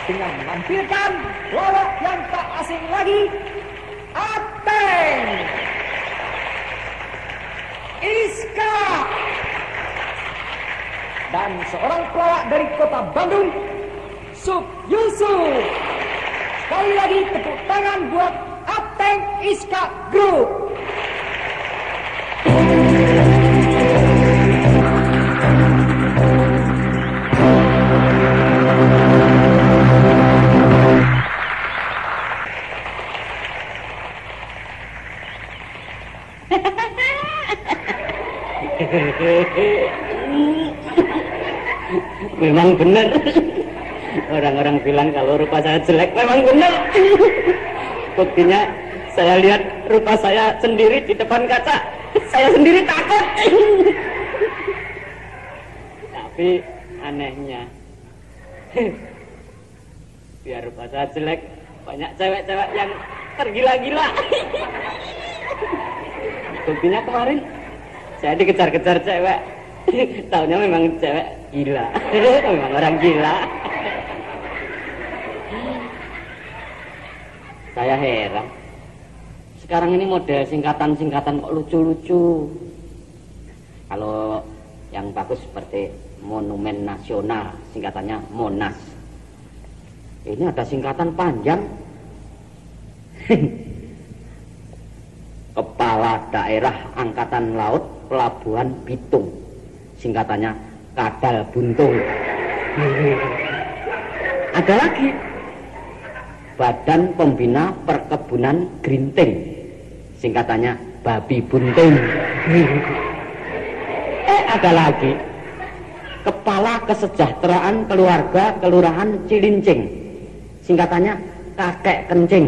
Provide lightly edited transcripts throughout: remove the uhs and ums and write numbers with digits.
dengan menampilkan pelawak yang tak asing lagi, Ateng Iska, dan seorang pelawak dari kota Bandung, Sub Yusuf. Sekali lagi tepuk tangan buat Ateng Iska Group. Memang benar. Orang-orang bilang kalau rupa saya jelek, memang benar. Buktinya saya lihat rupa saya sendiri di depan kaca, saya sendiri takut. Tapi anehnya, biar rupa saya jelek, banyak cewek-cewek yang tergila-gila. Buktinya kemarin saya dikejar-kejar cewek. Taunya memang cewek gila. Memang orang gila. Saya heran. Sekarang ini model singkatan-singkatan kok lucu-lucu. Kalau yang bagus seperti Monumen Nasional, singkatannya Monas. Ini ada singkatan panjang. Kepala Daerah Angkatan Laut Pelabuhan Bitung, singkatannya Kadal Buntung. Ada lagi, Badan Pembina Perkebunan Grinting, singkatannya Babi Bunting. Ada lagi, Kepala Kesejahteraan Keluarga Kelurahan Cilincing, singkatannya Kakek Kencing.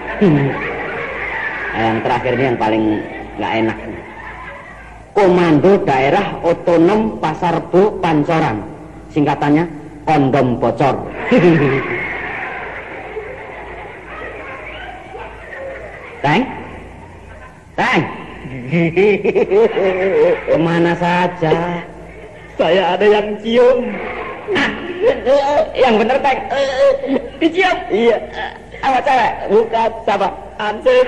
Yang terakhir ini yang paling nggak enak. Komando Daerah Otonom Pasarbo Pancoran, singkatannya Kondom Bocor. Teng, kemana saja? Saya ada yang cium. Yang bener, Teng. Dicium? Iya. Sama cewek? Bukan, sama Ansip.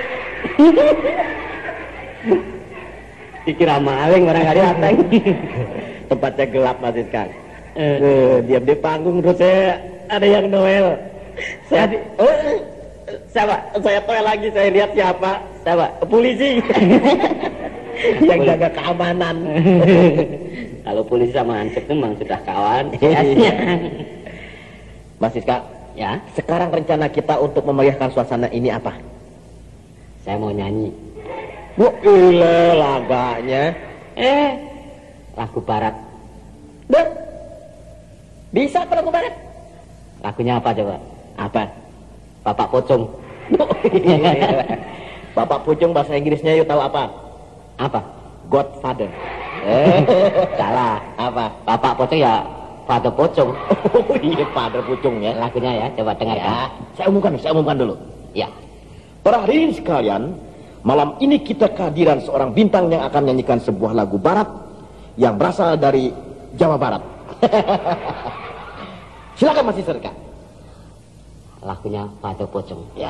Dikira maling barangkali, Ateng. Tempatnya gelap, Mas Iskak. Diam di panggung, terus saya ada yang Noel. Saya toel lagi, saya lihat siapa? Siapa? Polisi. Yang jaga keamanan. Kalau polisi sama Ansip itu memang sudah kawan. Mas Iskak, Ya, sekarang rencana kita untuk memeriahkan suasana ini apa? saya mau nyanyi. Bu, ile laganya. Lagu barat. Dek, bisa ke lagu barat? Lagunya apa coba? Apa? Bapak Pocong. Bapak Pucung bahasa Inggrisnya yuk tahu apa? Apa? Godfather. Salah. Apa? Bapak Pocong ya Father Pocong. Oh iya, Father Pucung ya. Lagunya ya, coba dengarkan. Ya, saya umumkan dulu. Ya. Para hadirin sekalian, malam ini kita kehadiran seorang bintang yang akan menyanyikan sebuah lagu barat yang berasal dari Jawa Barat. Silakan Mas Serka. Lagunya Father Pocong. Ya.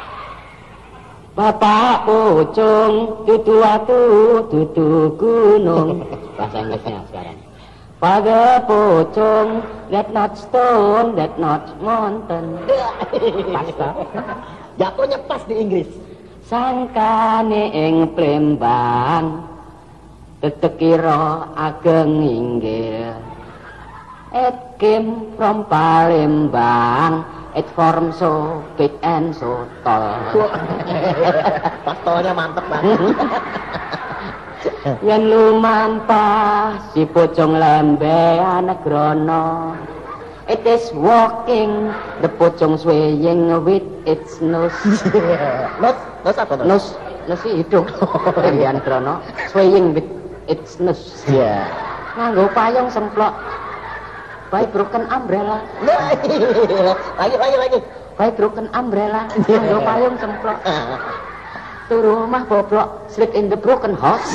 Bapak Pocong, tutu watu, tutu gunung. Bahasa Inggrisnya sekarang. Father Pocong, that not stone, that not mountain. Pas, jatuhnya pas di Inggris. Sangkane ing Plembang, tetekira ageng inggil. It came from Palembang, it forms so big and so tall. Pas tolnya mantep banget. Yen lumampah si pocong lembean negrono, it is walking, the pocong swaying with its nose. Nose apa nose? Nose hidung. Lembean grono, swaying with its nose. Iya. Nganggo payung semplok, by broken umbrella. Lagi. By broken umbrella, nganggo payung semplok. Turu rumah boblok, sleep in the broken house.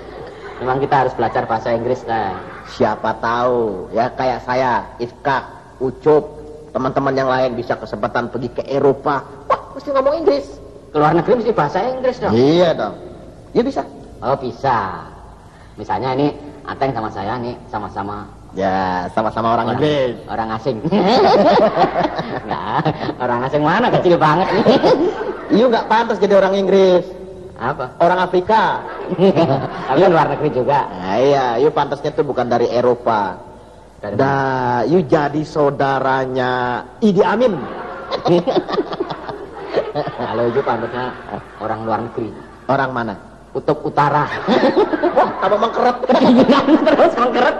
Memang kita harus belajar bahasa Inggris, nah. Siapa tahu ya kayak saya, Ifkak, Ucup, teman-teman yang lain bisa kesempatan pergi ke Eropa, wah mesti ngomong Inggris. Ke luar negeri mesti bahasa Inggris dong. Iya dong. Ya bisa. Oh bisa. Misalnya ini Ateng sama saya nih sama-sama. Ya, sama-sama orang Inggris. Orang asing. Nah, orang asing mana kecil banget nih. Iya nggak pantas jadi orang Inggris. Apa? Orang Afrika. Tapi kan luar negeri juga. Nah, iya, you pantasnya tuh bukan dari Eropa. Dari Dah, you jadi saudaranya Idi Amin. Kalau itu pantasnya orang luar negeri. Orang mana? Kutub Utara. Wah, tambah mengkeret. Terus mengkeret.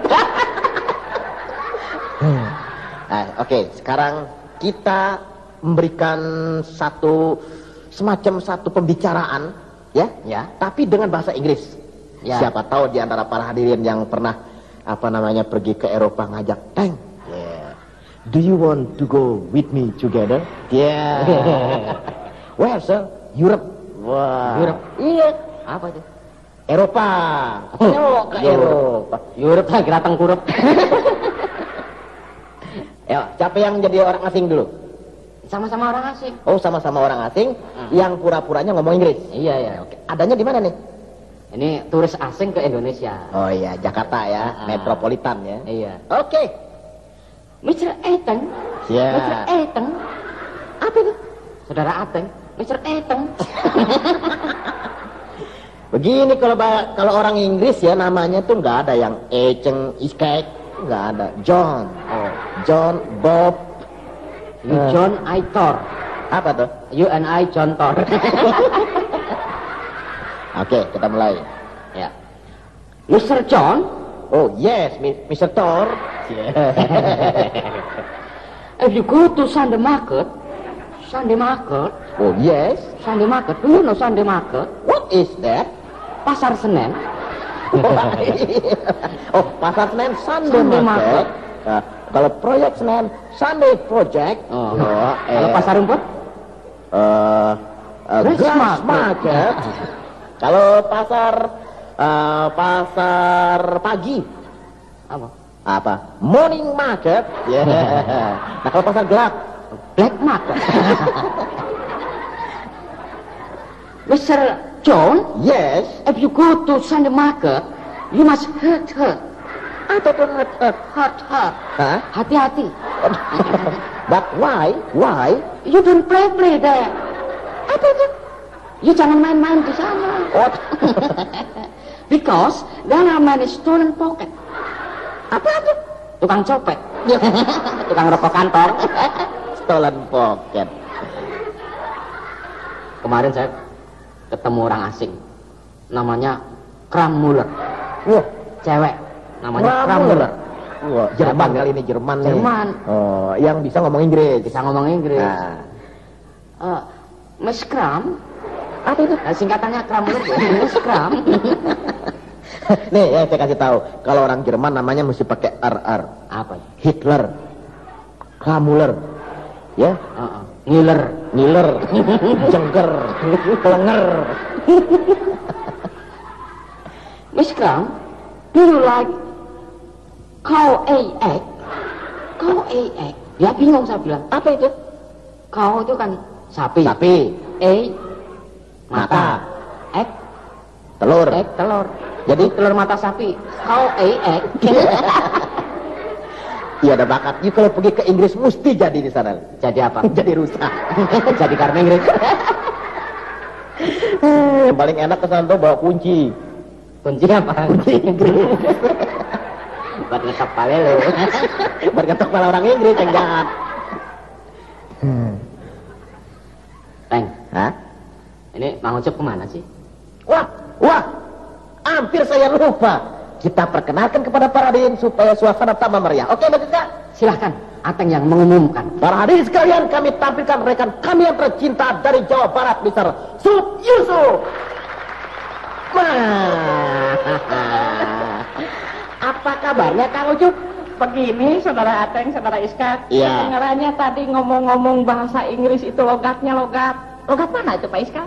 Nah, oke, sekarang kita memberikan semacam satu pembicaraan, ya, Ya. tapi dengan bahasa Inggris. Ya. Siapa tahu di antara para hadirin yang pernah pergi ke Eropa ngajak, Teng, do you want to go with me together? Yeah. Where, sir? Europe. Wah. Europe. Iya. Apa itu? Eropa. Ayo ke Eropa. Europe lah kira tengkurep. Ya, siapa yang jadi orang asing dulu? Sama-sama orang asing. Oh, sama-sama orang asing yang pura-puranya ngomong Inggris. Iya ya. Oke, adanya di mana nih? Ini turis asing ke Indonesia. Oh iya, Jakarta ya, metropolitan ya. Iya. Oke. Mr. Eteng. Ya. Mr. Eteng. Apa itu? Saudara Ateng. Mr. Eteng. Begini kalau orang Inggris ya namanya tuh nggak ada yang Eceng, Iskek, nggak ada. John, John, Bob, You John, I Thor. apa tuh? You and I John Thor. Oke, kita mulai. Ya. Mr. John. Oh yes, Mr. Thor. If you go to Sunday market. Oh yes. Sunday market. Do you know Sunday market? What is that? Pasar Senen. Oh, pasar Senen Sunday Sunday market. market. Nah, kalau proyek Senen Sunday project. Kalau pasar rumput? Grass market. Kalau pasar pagi. Apa? Morning market. Nah, kalau pasar gelap, Black market. Mr. John, yes. if you go to Sunday market, you must hurt. Apa tuh Hurt. Hah? Hati-hati. But why? Why? You don't play there. Apa itu? You jangan main-main di sana. What? Because there are many stolen pocket. Apa itu? Tukang copet. Tukang rokok kantor. Stolen pocket. Kemarin saya ketemu orang asing. Namanya Krammuller. Wah, Cewek. Namanya Krammuller. Wah, Jerman kali ini, Jerman nih. Jerman. Oh, yang bisa ngomong Inggris. Bisa ngomong Inggris. Nah. Miss Kram. Apa itu? Singkatannya Krammuller. Miss Kram. Nih, ya saya kasih tahu. Kalau orang Jerman namanya mesti pakai RR. Apa? Hitler. Krammuller. Ya? Ngiler. Jengker. Kelenger. Miss Kram, do you like cow egg? Cow egg. Dia bingung, saya bilang. Apa itu? Cow itu kan sapi. Mata. Egg. Telur. Egg, telur. Jadi telur mata sapi. Cow egg. Iya, ada bakat. You kalau pergi ke Inggris mesti jadi di sana. Jadi apa? Jadi rusak. Jadi karena Inggris. Yang paling enak ke sana tuh bawa kunci. Kunci apa? Kunci Inggris. Buat ngetok pale lo. Buat ngetok pala orang Inggris yang jahat. Teng. Hah? Ini Mang Ucup kemana sih? Wah, hampir saya lupa. Kita perkenalkan kepada para hadirin supaya suasana tambah meriah. Oke, Mbak Tika? Silahkan, Ateng yang mengumumkan. Para hadirin sekalian, kami tampilkan rekan kami yang tercinta dari Jawa Barat, Mr. Sup Yusuf. Apa kabarnya Kang Ucup? Begini, Saudara Ateng, Saudara Iska. Iya. Kedengarannya tadi ngomong-ngomong bahasa Inggris itu logatnya logat mana itu Pak Iska?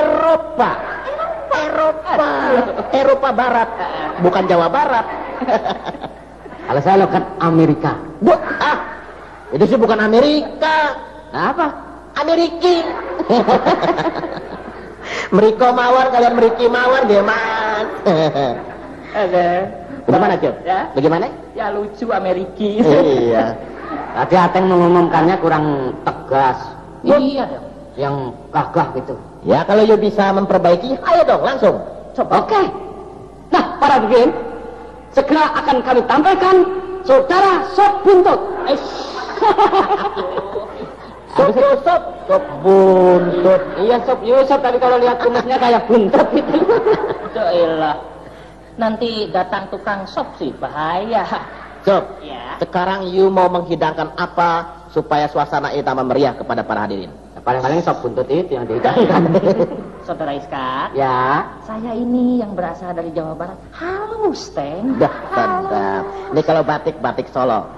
Eropa Barat, bukan Jawa Barat. Kalau saya logat Amerika. Itu sih bukan Amerika. Nah, apa? Ameriki. Meriko mawar, kalian meriki mawar, dia mas. Bagaimana, Cuk? Ya? Bagaimana? Ya lucu Ameriki. Iya. Tadi Ateng mengumumkannya kurang tegas. Iya dong. Yang gagah gitu. Ya kalau you bisa memperbaiki, ayo dong langsung. Coba. Oke. Nah, para hadirin, segera akan kami tampilkan saudara Sop Buntut. Sop buntut. Iya, Sop Yusuf, tapi kalau lihat kumisnya kayak buntut gitu. Yaelah. Nanti datang tukang sop sih bahaya. Sop, Ya. sekarang you mau menghidangkan apa supaya suasana ini tambah meriah kepada para hadirin? Paling-paling Sop Buntut itu yang dihidangkan. Saudara Iska, Ya. saya ini yang berasal dari Jawa Barat. Halus, Teng. Dah, sedap. Ini kalau batik Solo.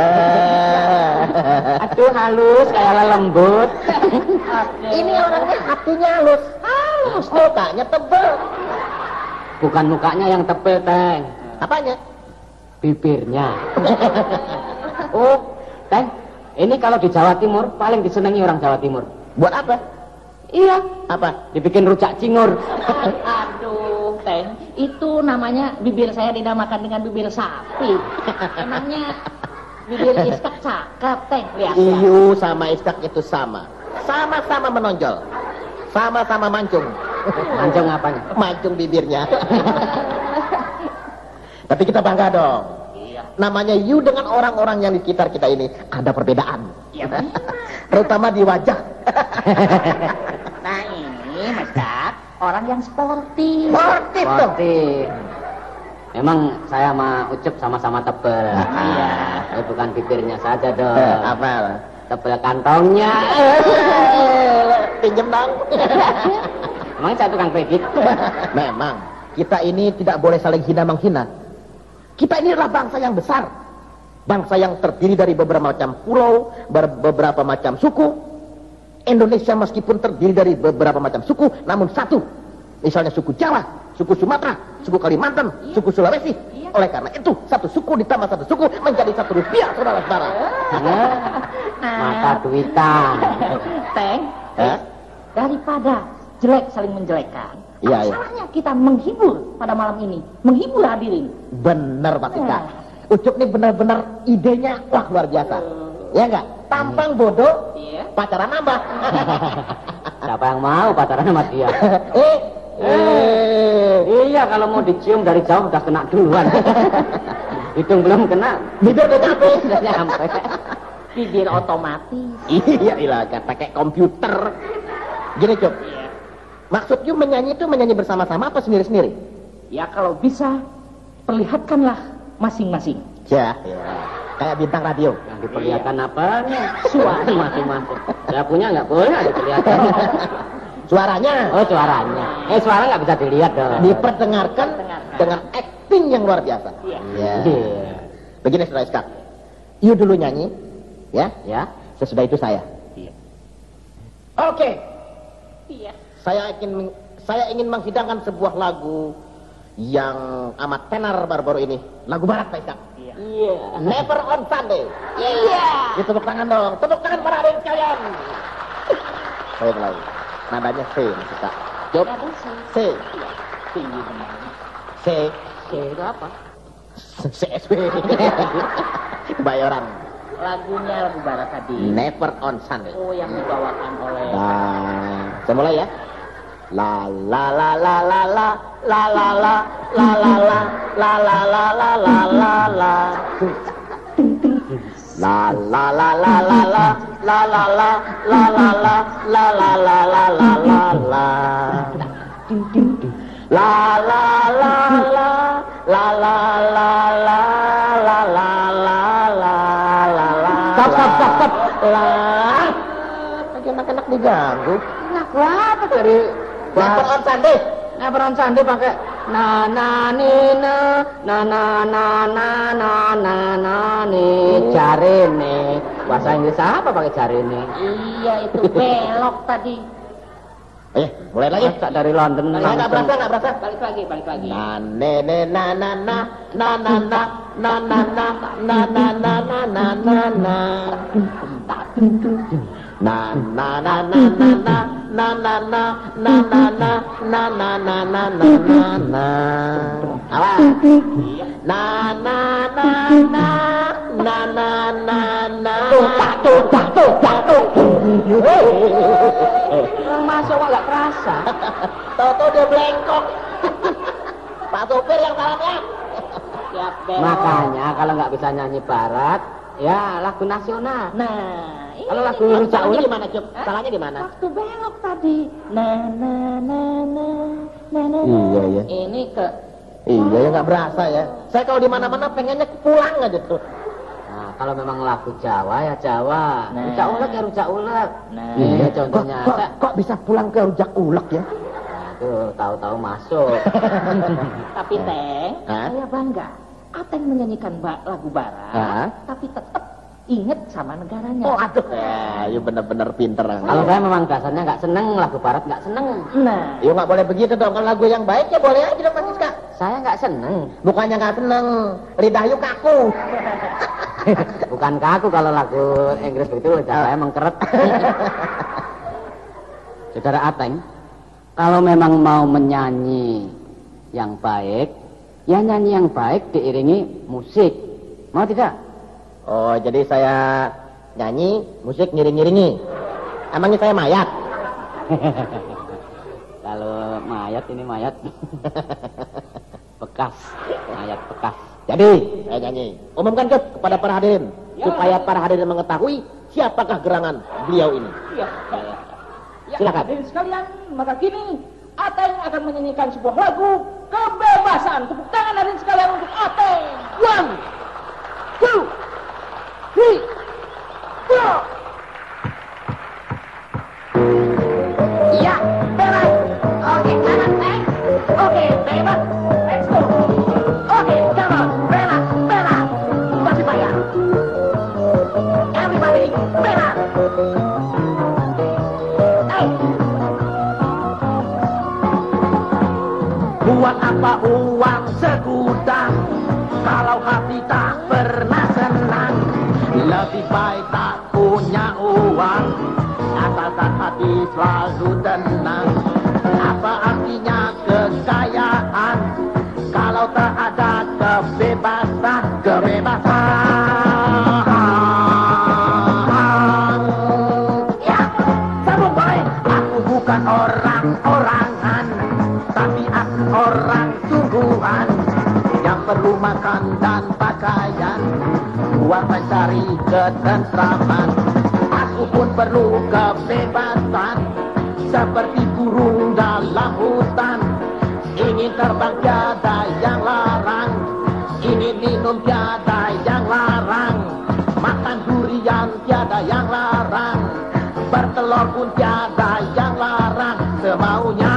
Aduh, halus kayak lembut. Ini orangnya hatinya halus. Halus, mukanya tebel. Bukan mukanya yang tebel, Teng. Apanya? Bibirnya. Oh, Teng, ini kalau di Jawa Timur paling disenangi orang Jawa Timur. Buat apa? Iya, Apa? dibikin rujak cingur. Aduh, Teng. Itu namanya bibir saya dinamakan dengan bibir sapi. Emangnya bibir Iska cakep, Teng. Lihat. Iyu sama Iskak itu sama. Sama-sama menonjol. Sama-sama mancung. Mancung apanya? Mancung bibirnya. Tapi kita bangga dong. Iya. Namanya you dengan orang-orang yang di sekitar kita ini ada perbedaan. Iya, benar. Terutama di wajah. Nah ini, Mas Kat, orang yang sportif. Sportif dong. Sportif. Memang saya sama Ucup sama-sama tebel. Iya. Tapi bukan bibirnya saja dong. Apa? Tebel kantongnya. Pinjem dong. Emang saya tukang kredit. Memang kita ini tidak boleh saling hina-menghina. Kita ini adalah bangsa yang besar. Bangsa yang terdiri dari beberapa macam pulau, beberapa macam suku. Indonesia meskipun terdiri dari beberapa macam suku, namun satu. Misalnya suku Jawa, suku Sumatera, suku Kalimantan, suku Sulawesi. Oleh karena itu, satu suku ditambah satu suku menjadi satu rupiah, saudara-saudara. Mata duitan. Teng, Hah? daripada jelek saling menjelekkan, Iya, iya. salahnya kita menghibur pada malam ini, menghibur hadirin. Bener Pak Tika. Ucup nih benar-benar idenya wah luar biasa. Ya enggak? Tampang bodoh, Iya. pacaran nambah. Siapa yang mau pacaran sama dia? eh, Iya, kalau mau dicium dari jauh udah kena duluan. Hidung belum kena, bibir udah capek. udah nyampe. Bibir otomatis. Iya, ilah, kan pakai komputer. Gini, Cuk. Iya. Maksud you menyanyi itu menyanyi bersama-sama apa sendiri-sendiri? Ya kalau bisa, perlihatkanlah masing-masing. Ya. Kayak bintang radio. Yang diperlihatkan apanya? Suara masing-masing. Saya punya nggak boleh diperlihatkan. Suaranya Oh, suaranya. Suara nggak bisa dilihat dong. diperdengarkan dengan acting yang luar biasa. Iya. Ya. Iya. Begini, Saudara Iskak. You dulu nyanyi, ya. Ya. Sesudah itu saya. Iya. Oke. Iya. Saya ingin menghidangkan sebuah lagu yang amat tenar baru-baru ini. Lagu barat, Pak Iskak. Iya. Never on Sunday. Iya. Tepuk tangan dong. Tepuk tangan para hadirin sekalian. Saya lagi. Nadanya C, Mas Iskak. Jawab. Ada sih. C. Tinggi benar. C. Itu apa? CSB. Bayoran. Lagunya lagu barat tadi. Never on Sunday. Oh, yang dibawakan oleh. Nah, saya mulai ya. La la la la la la la la la la la la la la la la la la la. La la la la la la la la la la la la la la la la la la la. La la la la la la la la la la la la la. Stop. Lah, anak-anak diganggu. Lagu apa dari Never on Sunday. Never on Sunday pakai na na ni na na na na na na na na ni jarene. Bahasa Inggris apa pakai jarene? Iya, itu belok tadi. Mulai lagi. Masa dari London Nggak berasa. Balik lagi. Na ne ne na na na na na na na na na na na na na na na na. Na na na na na na na na na na na na na na na na na na. Apa? Na na na na na na na na. Tuh. Orang masuk kok gak kerasa. Tahu dia belengkok. Pak sopir yang salahnya. Makanya kalau nggak bisa nyanyi barat, ya lagu nasional. Nah, Kalau lagu rujak Salahnya ulek di mana, Cuk? Salahnya di mana? waktu belok tadi. Nah. Iya. ini ke Iya ya nggak berasa ya. Saya kalau di mana-mana pengennya pulang aja tuh. Nah, kalau memang lagu Jawa ya Jawa. Nah. Rujak ulek ya rujak ulek. Nah. Iya contohnya. Kok bisa pulang ke rujak ulek ya? Nah, tuh tahu-tahu masuk. Tapi Teng, Hah? saya bangga. Ateng menyanyikan lagu barat, Hah? tapi tetap inget sama negaranya. Oh aduh. Ya, bener-bener pinter. Kalau saya memang dasarnya nggak seneng lagu barat, nggak seneng. Nah, Ya nggak boleh begitu dong. Kalau lagu yang baik ya boleh aja dong Mas Siska. Saya nggak seneng. Bukannya nggak seneng, lidah yuk kaku. Bukan kaku kalau lagu Inggris begitu, lidah saya mengkeret. Saudara Ateng, kalau memang mau menyanyi yang baik, ya nyanyi yang baik diiringi musik. Mau tidak? Oh jadi saya nyanyi, musik ngiring-ngiringi. Emangnya saya mayat? Kalau mayat ini mayat bekas, mayat bekas. Jadi saya nyanyi. Umumkan kepada para hadirin supaya para hadirin mengetahui siapakah gerangan beliau ini. ya. Silakan. Hadirin sekalian, maka kini Ateng akan menyanyikan sebuah lagu kebebasan. Tepuk tangan hadirin sekalian untuk Ateng. 1, 2, 3, 4. Ya, bebas. Oke, kanan, Teng. Oke, bebas. Let's go. Oke, come on. Bebas. Masih bayar. Everybody, bebas. Buat apa uang segudang kalau hati tak pernah senang? Lebih baik tak punya uang asalkan hati selalu tenang. Apa artinya kekayaan kalau tak ada kebebasan? Ya, sambung baik. Aku bukan orang-orangan, tapi aku orang sungguhan yang perlu makan dan pakaian buat mencari ketentraman. Aku pun perlu kebebasan seperti burung dalam hutan. Ingin terbang tiada yang larang, ingin minum tiada yang larang, makan durian tiada yang larang, bertelur pun tiada yang larang, semaunya.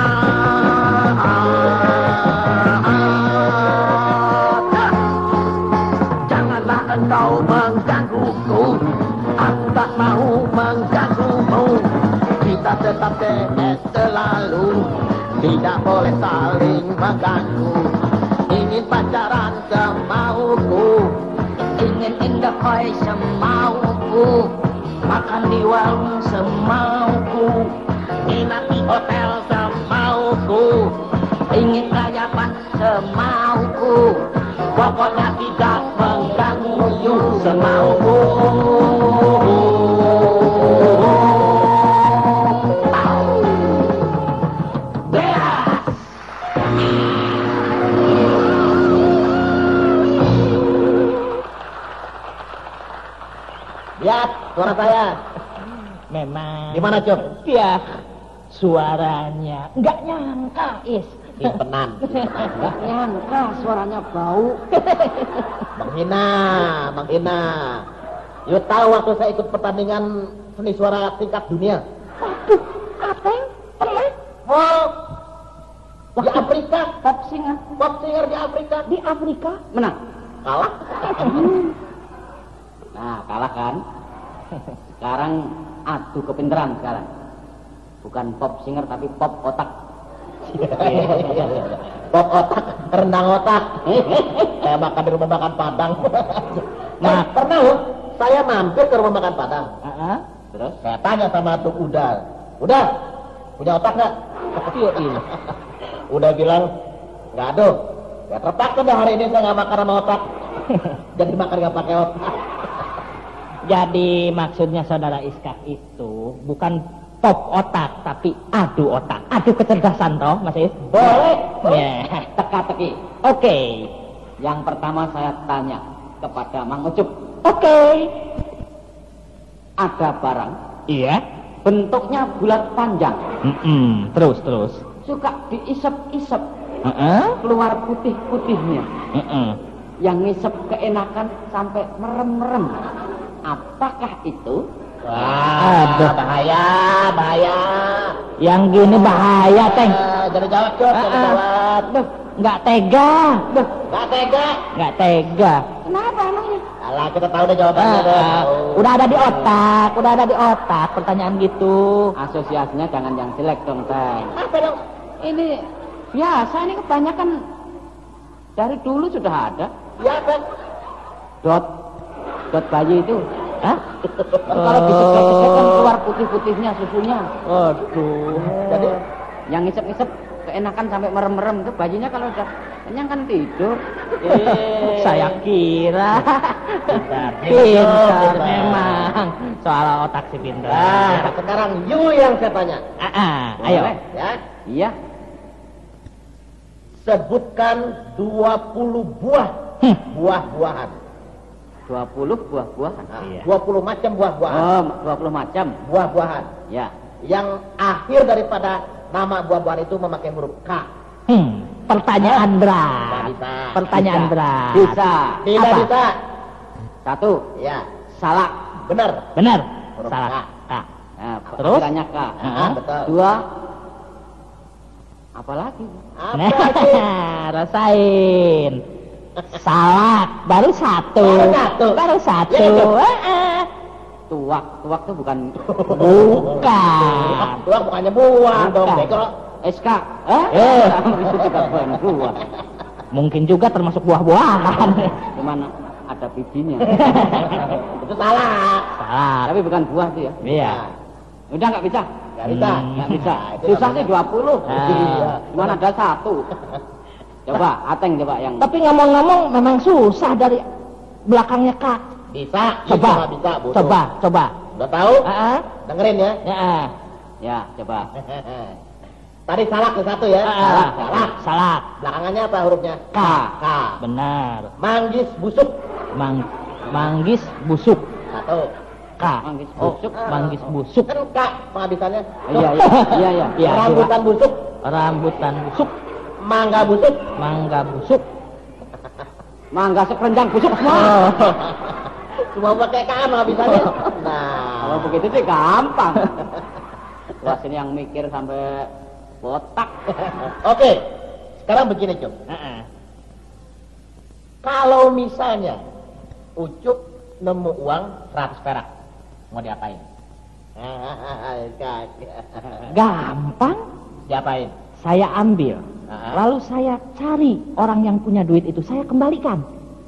Janganlah engkau menggangguku, aku tak mau mengganggumu. Kita tetap TS selalu, tidak boleh saling mengganggu. Ingin pacaran semauku, ingin indah koi semauku, makan di warung semauku, nginap di hotel semauku, ingin rayapan semauku, pokoknya tidak mengganggu you semauku. Lihat suara saya. Memang. Di mana, Cuk? Ya, suaranya nggak nyangka, Is. Simpenan. Nggak nyangka suaranya bau. Menghina. You tahu waktu saya ikut pertandingan seni suara tingkat dunia? Waduh, Ateng, pernah Oh, di Afrika. pop singer Pop singer di Afrika. di Afrika. Menang. Kalah. Nah, kalah kan? Sekarang adu kepintaran sekarang. Bukan pop singer tapi pop otak. Pop otak, rendang otak. Kayak makan di rumah makan Padang. Nah, pernah loh, saya mampir ke rumah makan Padang. Terus? Saya tanya sama tuh Udah, punya otak nggak? Udah bilang, nggak ada. Ya terpaksa dah hari ini saya nggak makan sama otak. Jadi makan nggak pakai otak. Jadi maksudnya saudara Iskak itu bukan pop otak tapi adu otak, adu kecerdasan toh Mas Is? Boleh. Ya, Teka-teki. oke. Yang pertama saya tanya kepada Mang Ucup. Oke. Ada barang Iya. bentuknya bulat panjang. Terus. Suka diisep-isep. Keluar putih-putihnya. Yang ngisep keenakan sampai merem-merem. Apakah itu? Wah, Aduh. bahaya. Yang gini bahaya, Teng. Jadi jawab, Cok, jadi jawab. Duh, nggak tega. Duh, Nggak tega. nggak tega. Kenapa emangnya? Alah, kita tahu deh jawabannya deh. Udah ada di otak pertanyaan gitu. Asosiasinya jangan yang jelek dong, Teng. Apa dong? Ini biasa, ini kebanyakan dari dulu sudah ada. Ya, apa? Dot bayi itu. Hah? Kalau disek-sek kan keluar putih-putihnya susunya. Aduh. Jadi, Yang ngisep-ngisep keenakan sampai merem-merem itu bayinya kalau udah kenyang kan tidur. Saya kira pintar Pintar. memang soal otak si pintar. nah, sekarang you yang saya tanya. Ayo. Boleh? Ya, Iya. sebutkan 20 buah buah-buahan. 20 buah-buahan. Nah, Iya. 20 macam buah-buahan. Oh, 20 macam. Buah-buahan. Ya. Yang akhir daripada nama buah-buahan itu memakai huruf K. Pertanyaan Nggak berat. bisa. Pertanyaan Bisa. berat. Bisa. Tidak Apa? bisa. Satu, Ya, salak. benar. Benar. Huruf Salah. K. Kak. Nah, Terus? akhirannya K. Betul. Dua, apa lagi? Apa sih? Rasain. Salak baru satu. Baru satu. Baru satu. Ya, Tuak. Tuak itu bukan Bukan. Tuang bukannya buah dong, Bukan. Beko. SK. Eh. Itu juga bukan buah. Mungkin juga termasuk buah-buahan. Cuman ada bijinya. Itu salah. Salak. Tapi bukan buah itu ya. Iya. Udah nggak bisa. Nggak bisa. Nggak bisa. Nah, itu Susah sih namanya. 20. Iya. Cuman ada satu. Coba, Ateng coba yang. Tapi ngomong-ngomong memang susah dari belakangnya Kak. Bisa. Coba. Bisa, butuh. Coba. Udah tahu? Ah, Dengerin ya. ya. Ya, coba. Tadi salak ke satu ya. Salak. Salak. Belakangannya apa hurufnya? K. K. Benar. Manggis busuk. Manggis busuk. Satu. K. Manggis Oh, busuk. manggis busuk. Kan K penghabisannya. Iya. Iya, Rambutan busuk. Rambutan busuk. Mangga busuk. Mangga busuk. Mangga sekeranjang busuk semua. Oh. Cuma pakai K penghabisannya. Kalau Nah. begitu sih gampang. Wah, sini yang mikir sampai botak. Oke. Sekarang begini, Cuk. Kalau misalnya Ucup nemu uang 100 perak, mau diapain? Gampang. Diapain? Saya ambil. Ah. Lalu saya cari orang yang punya duit itu. Saya kembalikan.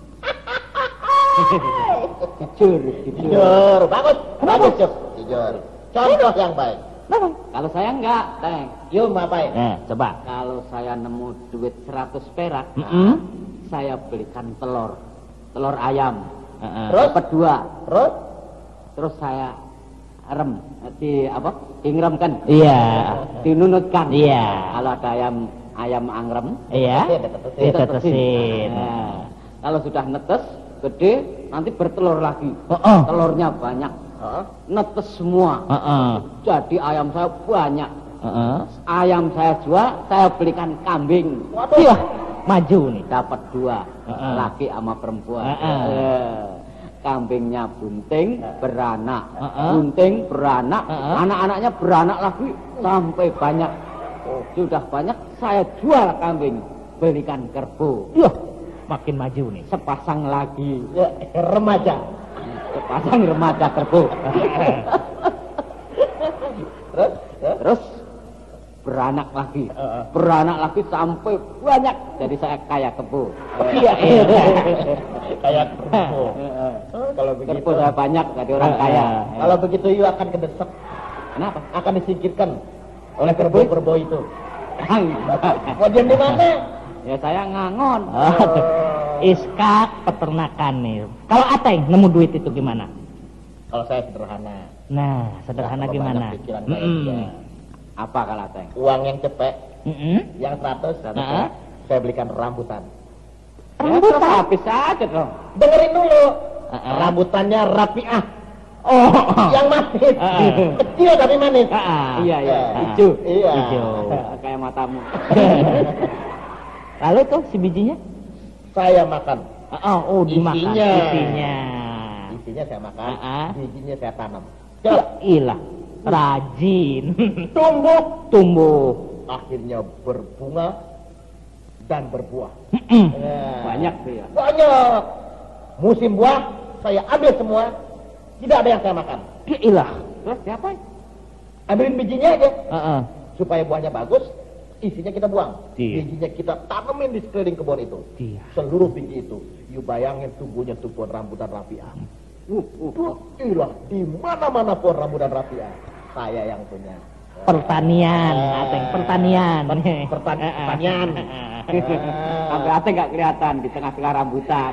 Jujur, bagus. Bagus, Cuk. Jujur. Contoh yang baik. Kalau saya enggak, Teng. You mau apain? Coba. Kalau saya nemu duit 100 perak, saya belikan telur. Telur ayam. Terus? Dapat 2. Terus? Terus saya rem dingeremkan, Iya. dinunutkan. Iya. Kalau ada ayam angrem, Iya. Ditetesin. Ditetesin. Nah, kalau sudah netes gede, nanti bertelur lagi. Oh. Telurnya banyak, Heeh. netes semua. Jadi ayam saya banyak. Ayam saya jual, saya belikan kambing. Iya. Maju nih. Dapat 2, laki sama perempuan. Kambingnya bunting, beranak. Bunting, beranak. Anak-anaknya beranak lagi sampai banyak. Sudah banyak, saya jual kambing, belikan kerbau. Iya. Makin maju nih. Sepasang lagi, Ya, remaja. sepasang remaja kerbau. Terus? Terus lagi, beranak lagi sampai banyak. Jadi saya kaya kebo. Iya. Kayak kerbau. Kalau begitu Kebo saya banyak, jadi orang kaya. Kalau begitu you akan kedesak. Kenapa? Akan disingkirkan oleh kerbau-kerbau itu. Kang. Mau diam di mana? Ya saya ngangon. Iskak peternakan nih. Kalau Ateng nemu duit itu gimana? Kalau saya sederhana. Nah, sederhana Kalau gimana? banyak pikiran saya juga. Apa kalau Teng? Uang yang cepet, Mm-mm. yang 100, Heeh. saya belikan rambutan. Ya, terus habis aja dong. Dengerin dulu. Heeh. Rambutannya rapiah. Oh. Yang manis. Heeh. Kecil tapi manis. Iya, Ya. hijau. Iya. Hijau. Kayak matamu. Lalu tuh si bijinya? Saya makan. Oh, dimakan. Isinya. Isinya. Saya makan. Heeh. Bijinya saya tanam. Ya, ilah. Rajin. Tumbuh. Akhirnya berbunga dan berbuah. Ya. Banyak tuh ya. Banyak. Musim buah saya ambil semua. Tidak ada yang saya makan. Ya, ilah. Terus siapa? Ambilin bijinya aja. Heeh. Supaya buahnya bagus, isinya kita buang. Iya. Bijinya kita tanamin di sekeliling kebun itu. Iya. Seluruh biji itu, you bayangin tumbuhnya tumbuhan rambutan rapiah. Ilah, di mana-mana pohon rambutan rapiah, saya yang punya. Pertanian, Ateng, pertanian. Pertanian. Sampai Ateng nggak kelihatan di tengah-tengah rambutan.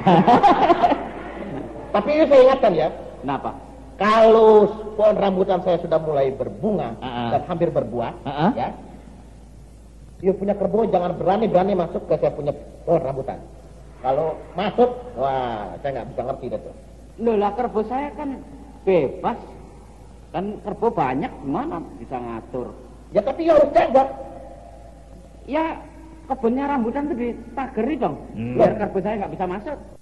Tapi ini saya ingatkan ya, Kenapa? kalau pohon rambutan saya sudah mulai berbunga dan hampir berbuah, Heeh. ya, you punya kerbau jangan berani-berani masuk ke saya punya pohon rambutan. Kalau masuk, wah, saya nggak bisa ngerti deh tuh. Loh lah kerbau saya kan bebas. Kan kerbau banyak, gimana bisa ngatur? Ya tapi you harus jaga. Ya kebunnya rambutan itu dipagari dong. Biar kerbau saya nggak bisa masuk.